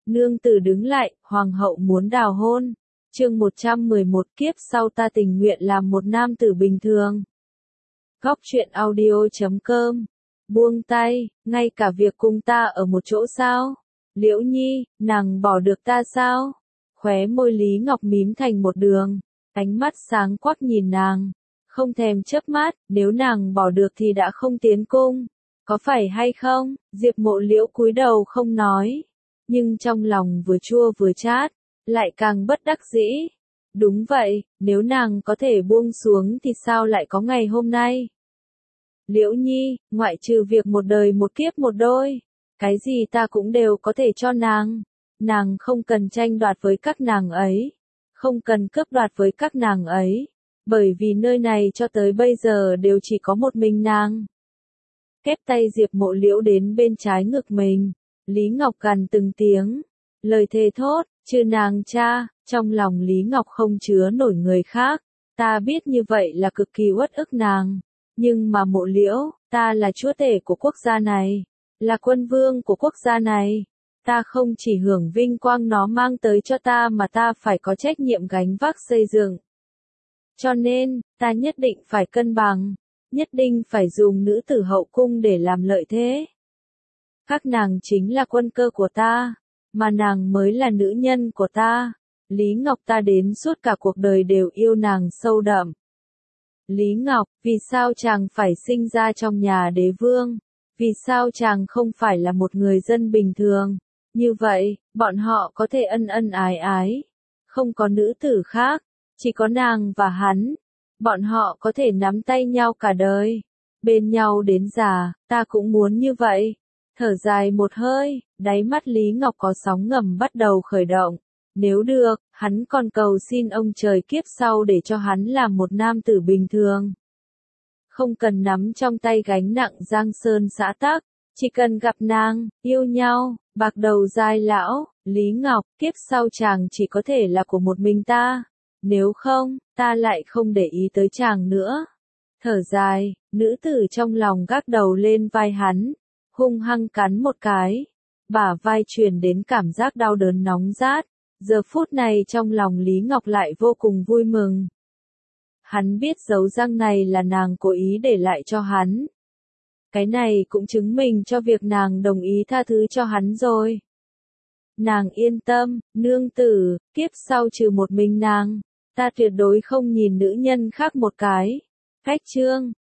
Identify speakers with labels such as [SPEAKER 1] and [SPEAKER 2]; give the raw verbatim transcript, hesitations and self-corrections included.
[SPEAKER 1] Nương tử đứng lại, hoàng hậu muốn đào hôn. Chương một trăm mười một kiếp sau ta tình nguyện làm một nam tử bình thường. Góc truyện audio chấm com. Buông tay, ngay cả việc cùng ta ở một chỗ sao? Liễu Nhi, nàng bỏ được ta sao? Khóe môi Lý Ngọc mím thành một đường, ánh mắt sáng quắc nhìn nàng, không thèm chớp mắt, nếu nàng bỏ được thì đã không tiến cung, có phải hay không? Diệp Mộ Liễu cúi đầu không nói, nhưng trong lòng vừa chua vừa chát, lại càng bất đắc dĩ. Đúng vậy, nếu nàng có thể buông xuống thì sao lại có ngày hôm nay? Liễu Nhi, ngoại trừ việc một đời một kiếp một đôi, cái gì ta cũng đều có thể cho nàng. Nàng không cần tranh đoạt với các nàng ấy, không cần cướp đoạt với các nàng ấy, bởi vì nơi này cho tới bây giờ đều chỉ có một mình nàng. Kép tay Diệp Mộ Liễu đến bên trái ngực mình, Lý Ngọc gằn từng tiếng, lời thề thốt, trừ nàng cha, trong lòng Lý Ngọc không chứa nổi người khác, ta biết như vậy là cực kỳ uất ức nàng, nhưng mà Mộ Liễu, ta là chúa tể của quốc gia này, là quân vương của quốc gia này. Ta không chỉ hưởng vinh quang nó mang tới cho ta mà ta phải có trách nhiệm gánh vác xây dựng. Cho nên, ta nhất định phải cân bằng, nhất định phải dùng nữ tử hậu cung để làm lợi thế. Các nàng chính là quân cơ của ta, mà nàng mới là nữ nhân của ta. Lý Ngọc ta đến suốt cả cuộc đời đều yêu nàng sâu đậm. Lý Ngọc, vì sao chàng phải sinh ra trong nhà đế vương? Vì sao chàng không phải là một người dân bình thường? Như vậy, bọn họ có thể ân ân ái ái, không có nữ tử khác, chỉ có nàng và hắn. Bọn họ có thể nắm tay nhau cả đời, bên nhau đến già, ta cũng muốn như vậy. Thở dài một hơi, đáy mắt Lý Ngọc có sóng ngầm bắt đầu khởi động. Nếu được, hắn còn cầu xin ông trời kiếp sau để cho hắn làm một nam tử bình thường. Không cần nắm trong tay gánh nặng giang sơn xã tắc, chỉ cần gặp nàng, yêu nhau, bạc đầu dai lão, Lý Ngọc, kiếp sau chàng chỉ có thể là của một mình ta. Nếu không, ta lại không để ý tới chàng nữa. Thở dài, nữ tử trong lòng gác đầu lên vai hắn, hung hăng cắn một cái. Bả vai truyền đến cảm giác đau đớn nóng rát. Giờ phút này trong lòng Lý Ngọc lại vô cùng vui mừng. Hắn biết dấu răng này là nàng cố ý để lại cho hắn. Cái này cũng chứng minh cho việc nàng đồng ý tha thứ cho hắn rồi. Nàng yên tâm, nương tử, kiếp sau trừ một mình nàng, ta tuyệt đối không nhìn nữ nhân khác một cái. Cách chương,